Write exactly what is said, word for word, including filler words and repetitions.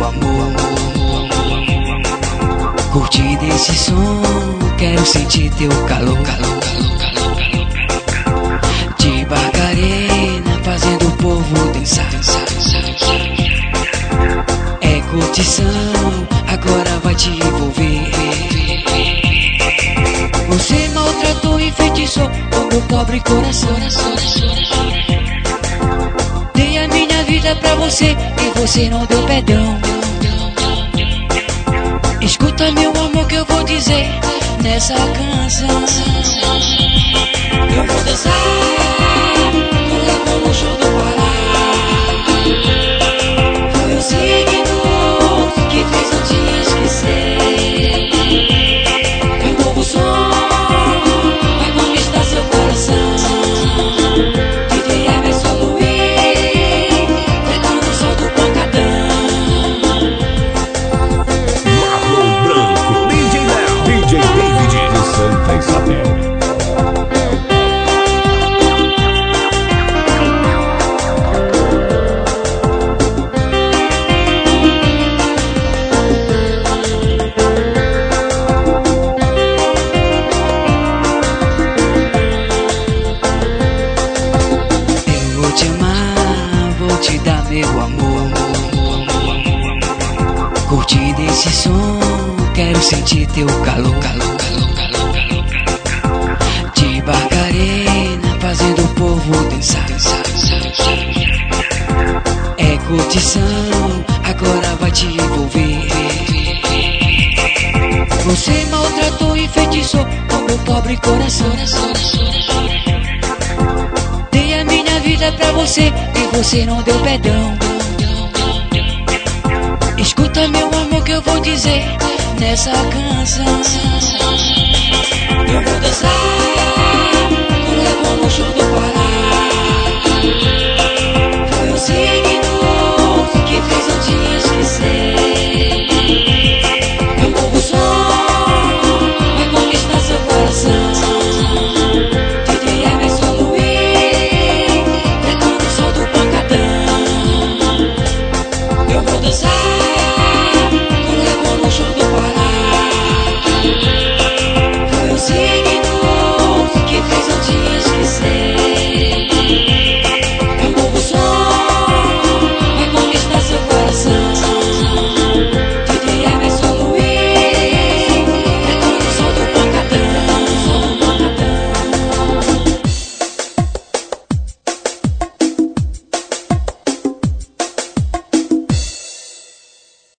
amor. Curtindo esse som, quero sentir teu calor, calor, calor, calor, calor, calor. Devagarina, fazendo o povo dançar. É curtição, agora vai te envolver. Você maltratou e enfeitiçou o meu pobre coração. Dei a minha vida pra você e você não deu perdão. Escuta, meu amor, que eu vou dizer nessa canção. Eu vou dançar com ela no show do Pará. Foi o signo que fez eu te esquecer. É um novo som, vai conquistar seu coração. D J Emerson Luiz, tentando o som do pancadão. Marlon Branco, D J Léo, D J David de Santa Isabel. Eu vou te amar, vou te dar meu amor. Curtindo esse som, quero sentir teu calor, calor, calor, calor, calor, calor. Devagarina, fazendo o povo dançar. É curtição, agora vai te envolver. Você maltratou e enfeitiçou o meu pobre coração. Dei a minha vida pra você e você não deu perdão. Escuta, meu amor, que eu vou dizer nessa canção. Eu vou dançar